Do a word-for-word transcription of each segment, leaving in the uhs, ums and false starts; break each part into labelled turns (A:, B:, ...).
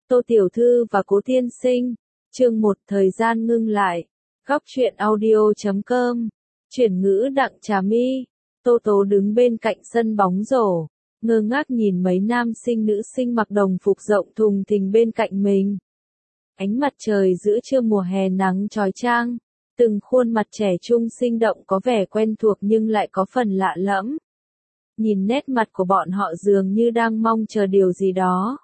A: Tô Tiểu Thư và Cố Tiên Sinh. Chương một thời gian ngưng lại. Góc truyện audio chấm com. Chuyển ngữ Đặng Trà My. Tô Tố đứng bên cạnh sân bóng rổ, ngơ ngác nhìn mấy nam sinh nữ sinh mặc đồng phục rộng thùng thình bên cạnh mình. Ánh mặt trời giữa trưa mùa hè nắng chói chang, từng khuôn mặt trẻ trung sinh động có vẻ quen thuộc nhưng lại có phần lạ lẫm. Nhìn nét mặt của bọn họ dường như đang mong chờ điều gì đó.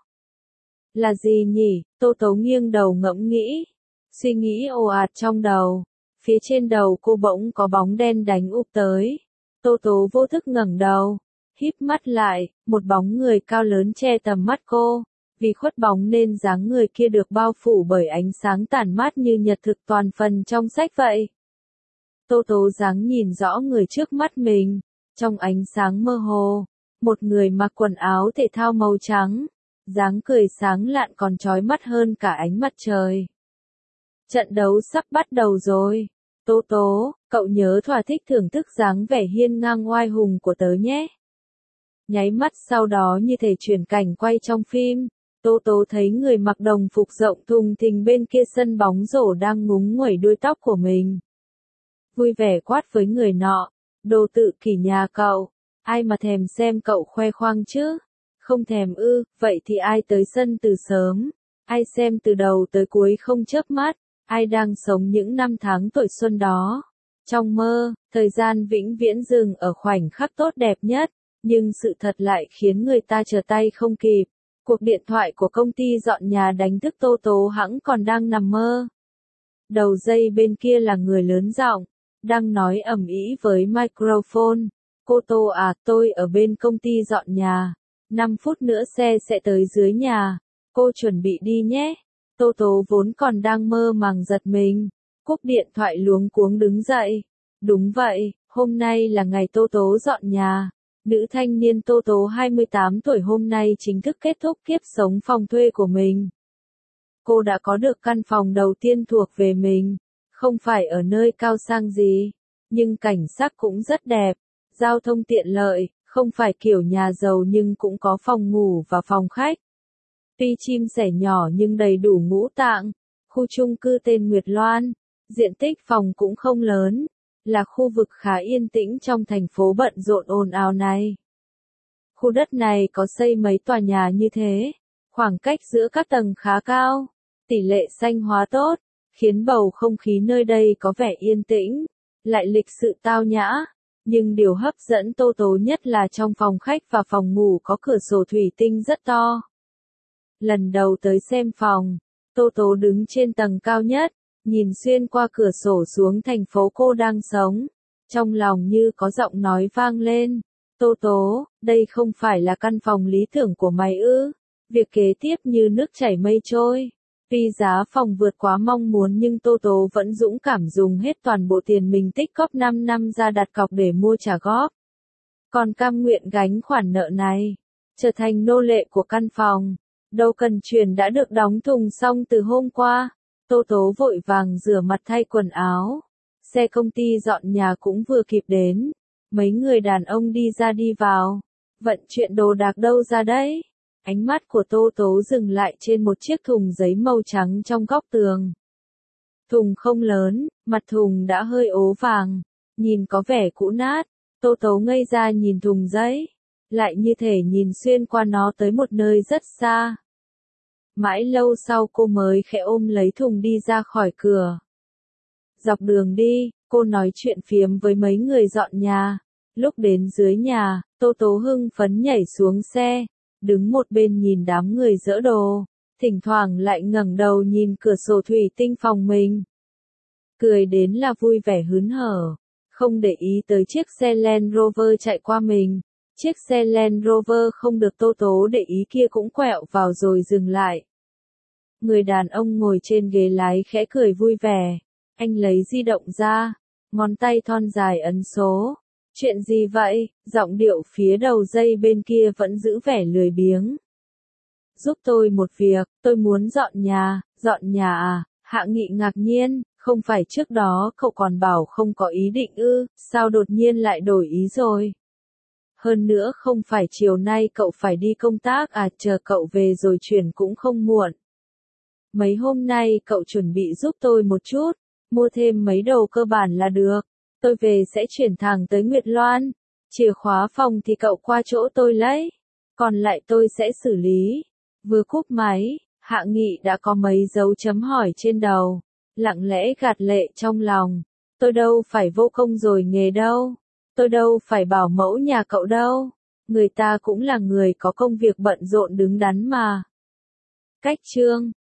A: Là gì nhỉ? Tô Tố nghiêng đầu ngẫm nghĩ. Suy nghĩ ồ ạt trong đầu. Phía trên đầu cô bỗng có bóng đen đánh úp tới. Tô Tố vô thức ngẩng đầu, híp mắt lại, một bóng người cao lớn che tầm mắt cô. Vì khuất bóng nên dáng người kia được bao phủ bởi ánh sáng tản mát như nhật thực toàn phần trong sách vậy. Tô Tố dáng nhìn rõ người trước mắt mình. Trong ánh sáng mơ hồ, một người mặc quần áo thể thao màu trắng, dáng cười sáng lạn còn chói mắt hơn cả ánh mặt trời. Trận đấu sắp bắt đầu rồi. Tố Tố, cậu nhớ thỏa thích thưởng thức dáng vẻ hiên ngang oai hùng của tớ nhé. Nháy mắt sau đó như thể chuyển cảnh quay trong phim, Tố Tố thấy người mặc đồng phục rộng thùng thình bên kia sân bóng rổ đang ngúng nguẩy đuôi tóc của mình. Vui vẻ quát với người nọ, đồ tự kỷ nhà cậu, ai mà thèm xem cậu khoe khoang chứ? Không thèm ư, vậy thì ai tới sân từ sớm, ai xem từ đầu tới cuối không chớp mắt, ai đang sống những năm tháng tuổi xuân đó. Trong mơ, thời gian vĩnh viễn dừng ở khoảnh khắc tốt đẹp nhất, nhưng sự thật lại khiến người ta trở tay không kịp. Cuộc điện thoại của công ty dọn nhà đánh thức Tô Tố hẵng còn đang nằm mơ. Đầu dây bên kia là người lớn giọng, đang nói ầm ĩ với microphone. Cô Tô à, tôi ở bên công ty dọn nhà. năm phút nữa xe sẽ tới dưới nhà. Cô chuẩn bị đi nhé. Tô Tố vốn còn đang mơ màng giật mình. Cúp điện thoại luống cuống đứng dậy. Đúng vậy, hôm nay là ngày Tô Tố dọn nhà. Nữ thanh niên Tô Tố hai mươi tám tuổi hôm nay chính thức kết thúc kiếp sống phòng thuê của mình. Cô đã có được căn phòng đầu tiên thuộc về mình. Không phải ở nơi cao sang gì, nhưng cảnh sắc cũng rất đẹp. Giao thông tiện lợi, không phải kiểu nhà giàu nhưng cũng có phòng ngủ và phòng khách. Tuy chim sẻ nhỏ nhưng đầy đủ ngũ tạng. Khu chung cư tên Nguyệt Loan, diện tích phòng cũng không lớn, là khu vực khá yên tĩnh trong thành phố bận rộn ồn ào này. Khu đất này có xây mấy tòa nhà như thế, khoảng cách giữa các tầng khá cao, tỷ lệ xanh hóa tốt, khiến bầu không khí nơi đây có vẻ yên tĩnh, lại lịch sự tao nhã. Nhưng điều hấp dẫn Tô Tố nhất là trong phòng khách và phòng ngủ có cửa sổ thủy tinh rất to. Lần đầu tới xem phòng, Tô Tố đứng trên tầng cao nhất, nhìn xuyên qua cửa sổ xuống thành phố cô đang sống. Trong lòng như có giọng nói vang lên. Tô Tố, đây không phải là căn phòng lý tưởng của mày ư? Việc kế tiếp như nước chảy mây trôi. Tuy giá phòng vượt quá mong muốn nhưng Tô Tố vẫn dũng cảm dùng hết toàn bộ tiền mình tích góp năm năm ra đặt cọc để mua trả góp. Còn cam nguyện gánh khoản nợ này, trở thành nô lệ của căn phòng. Đâu cần chuyển đã được đóng thùng xong từ hôm qua. Tô Tố vội vàng rửa mặt thay quần áo. Xe công ty dọn nhà cũng vừa kịp đến. Mấy người đàn ông đi ra đi vào. Vận chuyển đồ đạc đâu ra đấy? Ánh mắt của Tô Tố dừng lại trên một chiếc thùng giấy màu trắng trong góc tường. Thùng không lớn, mặt thùng đã hơi ố vàng, nhìn có vẻ cũ nát. Tô Tố ngây ra nhìn thùng giấy, lại như thể nhìn xuyên qua nó tới một nơi rất xa. Mãi lâu sau cô mới khẽ ôm lấy thùng đi ra khỏi cửa. Dọc đường đi, cô nói chuyện phiếm với mấy người dọn nhà. Lúc đến dưới nhà, Tô Tố hưng phấn nhảy xuống xe, đứng một bên nhìn đám người dỡ đồ, thỉnh thoảng lại ngẩng đầu nhìn cửa sổ thủy tinh phòng mình. Cười đến là vui vẻ hớn hở, không để ý tới chiếc xe Land Rover chạy qua mình. Chiếc xe Land Rover không được Tô Tố để ý kia cũng quẹo vào rồi dừng lại. Người đàn ông ngồi trên ghế lái khẽ cười vui vẻ. Anh lấy di động ra, ngón tay thon dài ấn số. Chuyện gì vậy? Giọng điệu phía đầu dây bên kia vẫn giữ vẻ lười biếng. Giúp tôi một việc, tôi muốn dọn nhà. Dọn nhà à? Hạ Nghị ngạc nhiên, không phải trước đó cậu còn bảo không có ý định ư, sao đột nhiên lại đổi ý rồi? Hơn nữa không phải chiều nay cậu phải đi công tác à, chờ cậu về rồi chuyển cũng không muộn. Mấy hôm nay cậu chuẩn bị giúp tôi một chút, mua thêm mấy đồ cơ bản là được. Tôi về sẽ chuyển thẳng tới Nguyệt Loan. Chìa khóa phòng thì cậu qua chỗ tôi lấy. Còn lại tôi sẽ xử lý. Vừa cúp máy, Hạ Nghị đã có mấy dấu chấm hỏi trên đầu. Lặng lẽ gạt lệ trong lòng. Tôi đâu phải vô công rồi nghề đâu. Tôi đâu phải bảo mẫu nhà cậu đâu. Người ta cũng là người có công việc bận rộn đứng đắn mà. Cách chương